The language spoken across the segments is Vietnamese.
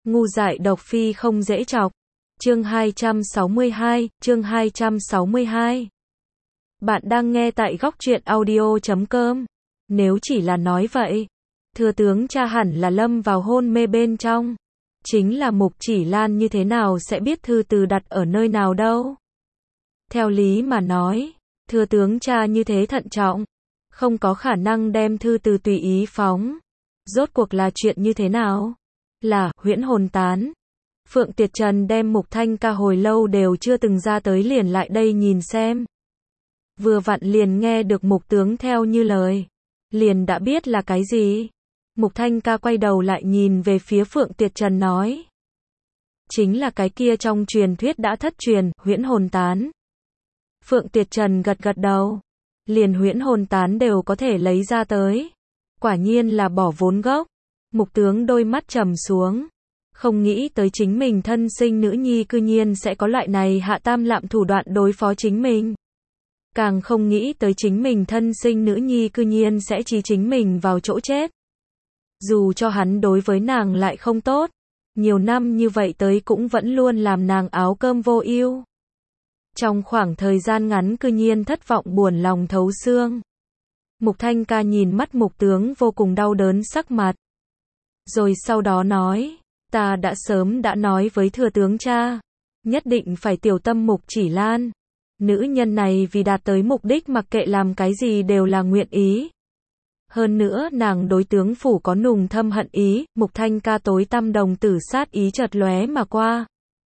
Ngu dại độc phi không dễ chọc. Chương 262. Bạn đang nghe tại góc truyện audio.com. Nếu chỉ là nói vậy, thừa tướng cha hẳn là lâm vào hôn mê bên trong. Chính là Mục Chỉ Lan như thế nào sẽ biết thư từ đặt ở nơi nào đâu. Theo lý mà nói, thừa tướng cha như thế thận trọng, không có khả năng đem thư từ tùy ý phóng. Rốt cuộc là chuyện như thế nào? Là huyễn hồn tán. Phượng Tiệt Trần đem Mục Thanh Ca hồi lâu đều chưa từng ra tới liền lại đây nhìn xem. Vừa vặn liền nghe được Mục tướng theo như lời. Liền đã biết là cái gì. Mục Thanh Ca quay đầu lại nhìn về phía Phượng Tiệt Trần nói. Chính là cái kia trong truyền thuyết đã thất truyền, huyễn hồn tán. Phượng Tiệt Trần gật gật đầu. Liền huyễn hồn tán đều có thể lấy ra tới. Quả nhiên là bỏ vốn gốc. Mục tướng đôi mắt trầm xuống. Không nghĩ tới chính mình thân sinh nữ nhi cư nhiên sẽ có loại này hạ tam lạm thủ đoạn đối phó chính mình. Càng không nghĩ tới chính mình thân sinh nữ nhi cư nhiên sẽ trí chính mình vào chỗ chết. Dù cho hắn đối với nàng lại không tốt, nhiều năm như vậy tới cũng vẫn luôn làm nàng áo cơm vô ưu. Trong khoảng thời gian ngắn cư nhiên thất vọng buồn lòng thấu xương. Mục Thanh Ca nhìn mắt Mục tướng vô cùng đau đớn sắc mặt. Rồi sau đó nói, ta đã sớm đã nói với thừa tướng cha, nhất định phải tiểu tâm Mục Chỉ Lan. Nữ nhân này vì đạt tới mục đích mặc kệ làm cái gì đều là nguyện ý. Hơn nữa nàng đối tướng phủ có nùng thâm hận ý, Mục Thanh Ca tối tăm đồng tử sát ý chợt lóe mà qua.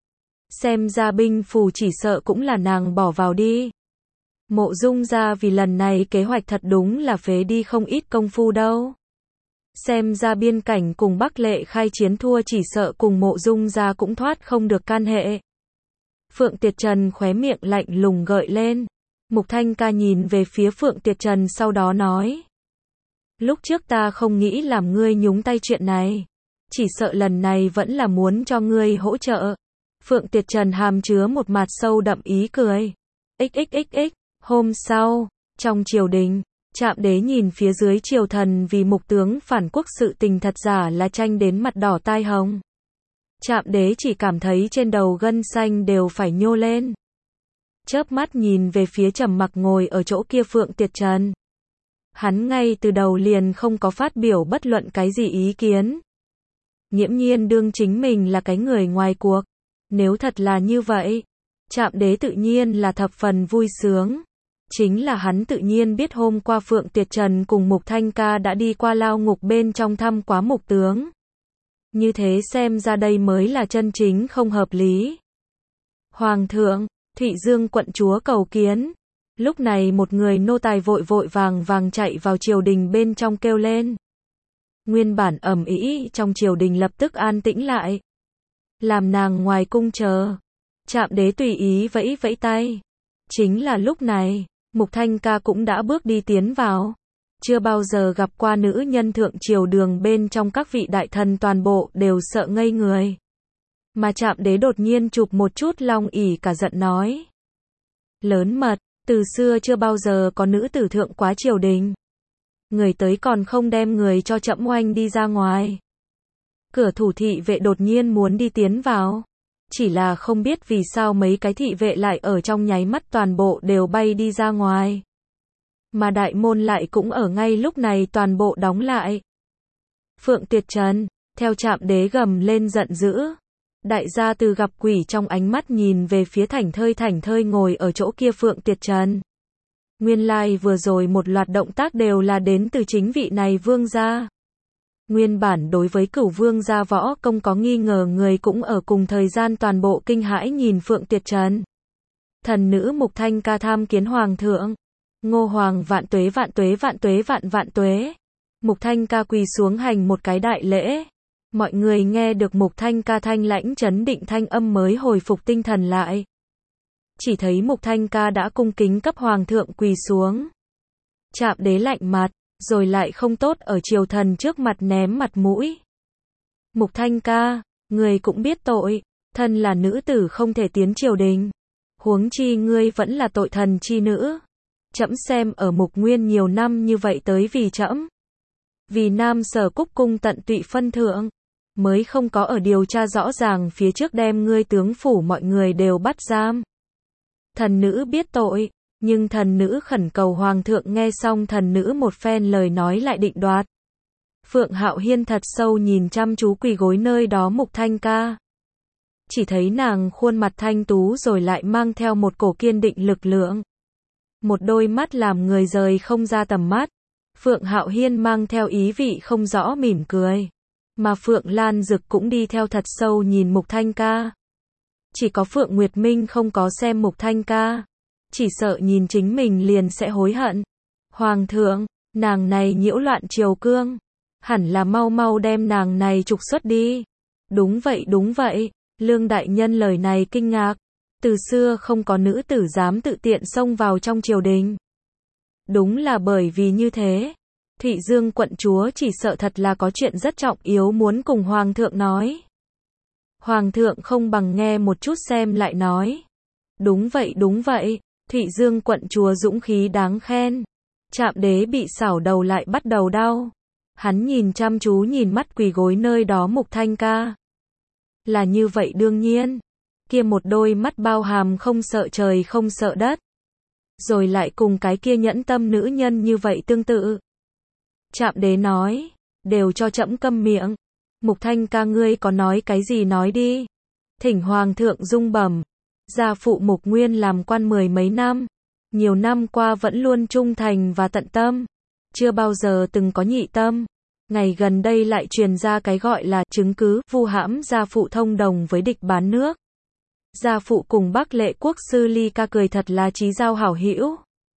Xem ra binh phủ chỉ sợ cũng là nàng bỏ vào đi. Mộ Dung gia vì lần này kế hoạch thật đúng là phế đi không ít công phu đâu. Xem ra biên cảnh cùng Bắc Lệ khai chiến thua chỉ sợ cùng Mộ Dung gia cũng thoát không được can hệ. Phượng Tiệt Trần khóe miệng lạnh lùng gợi lên. Mục Thanh Ca nhìn về phía Phượng Tiệt Trần sau đó nói. Lúc trước ta không nghĩ làm ngươi nhúng tay chuyện này. Chỉ sợ lần này vẫn là muốn cho ngươi hỗ trợ. Phượng Tiệt Trần hàm chứa một mặt sâu đậm ý cười. XXXX. Hôm sau, trong triều đình, Trạm Đế nhìn phía dưới triều thần vì Mục tướng phản quốc sự tình thật giả là tranh đến mặt đỏ tai hồng. Trạm Đế chỉ cảm thấy trên đầu gân xanh đều phải nhô lên. Chớp mắt nhìn về phía trầm mặc ngồi ở chỗ kia Phượng Tiệt Trần. Hắn ngay từ đầu liền không có phát biểu bất luận cái gì ý kiến. Nghiễm nhiên đương chính mình là cái người ngoài cuộc. Nếu thật là như vậy, Trạm Đế tự nhiên là thập phần vui sướng. Chính là hắn tự nhiên biết hôm qua Phượng Tiệt Trần cùng Mục Thanh Ca đã đi qua lao ngục bên trong thăm quá Mục tướng. Như thế xem ra đây mới là chân chính không hợp lý. Hoàng thượng, Thụy Dương quận chúa cầu kiến. Lúc này một người nô tài vội vội vàng chạy vào triều đình bên trong kêu lên. Nguyên bản ầm ĩ trong triều đình lập tức an tĩnh lại. Làm nàng ngoài cung chờ. Trạm Đế tùy ý vẫy vẫy tay. Chính là lúc này, Mục Thanh Ca cũng đã bước đi tiến vào. Chưa bao giờ gặp qua nữ nhân thượng triều đường bên trong các vị đại thần toàn bộ đều sợ ngây người. Mà Trạm Đế đột nhiên chụp một chút long ỉ cả giận nói. Lớn mật, từ xưa chưa bao giờ có nữ tử thượng quá triều đình. Người tới còn không đem người cho trẫm oanh đi ra ngoài. Cửa thủ thị vệ đột nhiên muốn đi tiến vào. Chỉ là không biết vì sao mấy cái thị vệ lại ở trong nháy mắt toàn bộ đều bay đi ra ngoài. Mà đại môn lại cũng ở ngay lúc này toàn bộ đóng lại. Phượng Tiệt Trần, theo Trạm Đế gầm lên giận dữ. Đại gia từ gặp quỷ trong ánh mắt nhìn về phía thảnh thơi ngồi ở chỗ kia Phượng Tiệt Trần. Nguyên lai vừa rồi một loạt động tác đều là đến từ chính vị này vương gia. Nguyên bản đối với Cửu vương gia võ công có nghi ngờ người cũng ở cùng thời gian toàn bộ kinh hãi nhìn Phượng Tiệt Trần. Thần nữ Mục Thanh Ca tham kiến hoàng thượng. Ngô hoàng vạn tuế vạn tuế vạn tuế vạn tuế. Mục Thanh Ca quỳ xuống hành một cái đại lễ. Mọi người nghe được Mục Thanh Ca thanh lãnh trấn định thanh âm mới hồi phục tinh thần lại. Chỉ thấy Mục Thanh Ca đã cung kính cấp hoàng thượng quỳ xuống. Trạm Đế lạnh mặt, rồi lại không tốt ở triều thần trước mặt ném mặt mũi. Mục Thanh Ca, người cũng biết tội, thân là nữ tử không thể tiến triều đình. Huống chi ngươi vẫn là tội thần chi nữ. Trẫm xem ở Mục Nguyên nhiều năm như vậy tới vì trẫm. Vì Nam Sở Cúc cung tận tụy phân thượng. mới không có ở điều tra rõ ràng phía trước đem ngươi tướng phủ mọi người đều bắt giam. Thần nữ biết tội, nhưng thần nữ khẩn cầu hoàng thượng nghe xong thần nữ một phen lời nói lại định đoạt. Phượng Hạo Hiên thật sâu nhìn chăm chú quỳ gối nơi đó Mục Thanh Ca. Chỉ thấy nàng khuôn mặt thanh tú rồi lại mang theo một cổ kiên định lực lượng. Một đôi mắt làm người rời không ra tầm mắt. Phượng Hạo Hiên mang theo ý vị không rõ mỉm cười. Mà Phượng Lan Dực cũng đi theo thật sâu nhìn Mục Thanh Ca. Chỉ có Phượng Nguyệt Minh không có xem Mục Thanh Ca. Chỉ sợ nhìn chính mình liền sẽ hối hận. Hoàng thượng, nàng này nhiễu loạn triều cương. Hẳn là mau mau đem nàng này trục xuất đi. Đúng vậy. Lương đại nhân lời này kinh ngạc. Từ xưa không có nữ tử dám tự tiện xông vào trong triều đình. Đúng là bởi vì như thế. Thụy Dương quận chúa chỉ sợ thật là có chuyện rất trọng yếu muốn cùng hoàng thượng nói. Hoàng thượng không bằng nghe một chút xem lại nói. Đúng vậy. Thụy Dương quận chúa dũng khí đáng khen. Trạm đế bị xảo đầu lại bắt đầu đau. Hắn nhìn chăm chú nhìn mắt quỳ gối nơi đó Mục Thanh Ca. Là như vậy đương nhiên. Kia một đôi mắt bao hàm không sợ trời không sợ đất. Rồi lại cùng cái kia nhẫn tâm nữ nhân như vậy tương tự. Trạm đế nói, đều cho trẫm câm miệng. Mục Thanh Ca ngươi có nói cái gì nói đi. Thỉnh hoàng thượng dung bẩm. Gia phụ Mục Nguyên làm quan 10 mấy năm. Nhiều năm qua vẫn luôn trung thành và tận tâm. Chưa bao giờ từng có nhị tâm. Ngày gần đây lại truyền ra cái gọi là chứng cứ vu hãm gia phụ thông đồng với địch bán nước. Gia phụ cùng Bắc Lệ quốc sư Ly Ca cười thật là chí giao hảo hữu.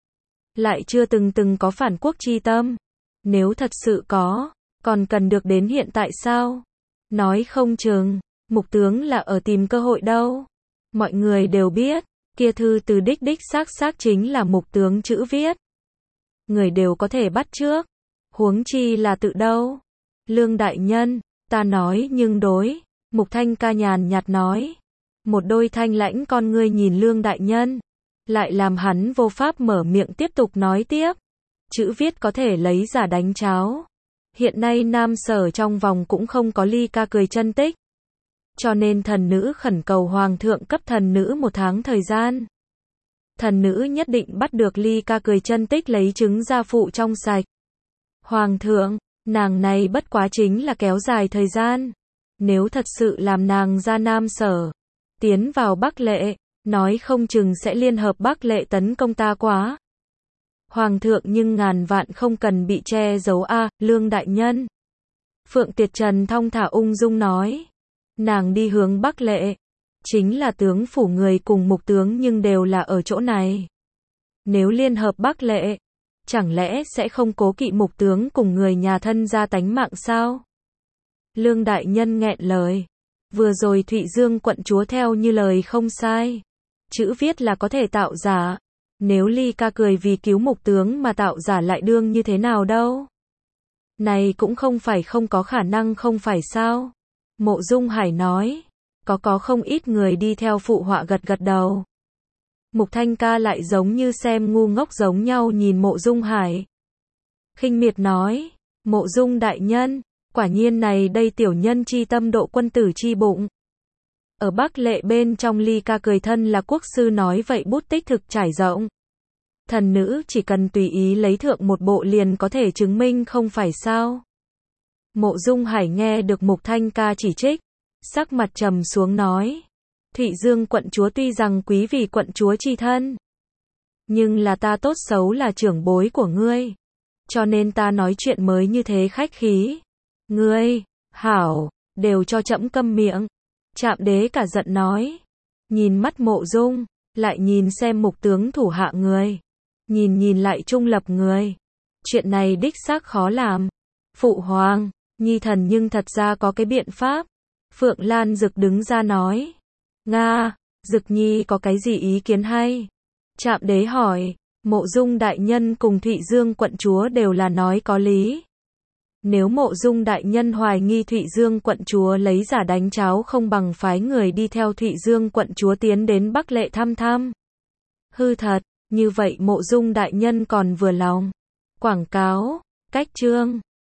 Lại chưa từng có phản quốc chi tâm. Nếu thật sự có, còn cần được đến hiện tại sao? Nói không chừng, Mục tướng là ở tìm cơ hội đâu. Mọi người đều biết, kia thư từ đích xác chính là Mục tướng chữ viết. Người đều có thể bắt trước. Huống chi là tự đâu. Lương đại nhân, ta nói nhưng đối. Mục Thanh Ca nhàn nhạt nói. Một đôi thanh lãnh con ngươi nhìn Lương đại nhân. Lại làm hắn vô pháp mở miệng tiếp tục nói tiếp. Chữ viết có thể lấy giả đánh cháo. Hiện nay Nam Sở trong vòng cũng không có Ly Ca cười chân tích. Cho nên thần nữ khẩn cầu hoàng thượng cấp thần nữ 1 tháng thời gian. Thần nữ nhất định bắt được Ly Ca cười chân tích lấy chứng gia phụ trong sạch. Hoàng thượng, nàng này bất quá chính là kéo dài thời gian. Nếu thật sự làm nàng ra Nam Sở, tiến vào Bắc Lệ, nói không chừng sẽ liên hợp Bắc Lệ tấn công ta quá. Hoàng thượng nhưng ngàn vạn không cần bị che giấu a, Lương đại nhân. Phượng Tiệt Trần thong thả ung dung nói. Nàng đi hướng Bắc Lệ. Chính là tướng phủ người cùng Mục tướng nhưng đều là ở chỗ này. Nếu liên hợp Bắc Lệ, chẳng lẽ sẽ không cố kỵ Mục tướng cùng người nhà thân ra tánh mạng sao? Lương đại nhân nghẹn lời. Vừa rồi Thụy Dương quận chúa theo như lời không sai. Chữ viết là có thể tạo giả. Nếu Ly Ca cười vì cứu Mục tướng mà tạo giả lại đương như thế nào đâu? Này cũng không phải không có khả năng không phải sao? Mộ Dung Hải nói. Có không ít người đi theo phụ họa gật đầu. Mục Thanh Ca lại giống như xem ngu ngốc giống nhau nhìn Mộ Dung Hải. Khinh miệt nói. Mộ Dung đại nhân. Quả nhiên này đây tiểu nhân chi tâm độ quân tử chi bụng. Ở Bắc Lệ bên trong Ly Ca cười thân là quốc sư nói vậy bút tích thực trải rộng. Thần nữ chỉ cần tùy ý lấy thượng một bộ liền có thể chứng minh không phải sao. Mộ Dung Hải nghe được Mục Thanh Ca chỉ trích. Sắc mặt trầm xuống nói. Thụy Dương quận chúa tuy rằng quý vì quận chúa chi thân. Nhưng là ta tốt xấu là trưởng bối của ngươi. Cho nên ta nói chuyện mới như thế khách khí. Ngươi, hảo, đều cho trẫm câm miệng. Trạm đế cả giận nói. Nhìn mắt Mộ Dung, lại nhìn xem Mục tướng thủ hạ người. Nhìn lại trung lập người. Chuyện này đích xác khó làm. Phụ hoàng, nhi thần nhưng thật ra có cái biện pháp. Phượng Lan Dực đứng ra nói. Nga, Dực nhi có cái gì ý kiến hay? Trạm đế hỏi. Mộ Dung đại nhân cùng Thụy Dương quận chúa đều là nói có lý. Nếu Mộ Dung đại nhân hoài nghi Thụy Dương quận chúa lấy giả đánh cháo không bằng phái người đi theo Thụy Dương quận chúa tiến đến Bắc Lệ thăm. Hư thật, như vậy Mộ Dung đại nhân còn vừa lòng. Quảng cáo, cách chương.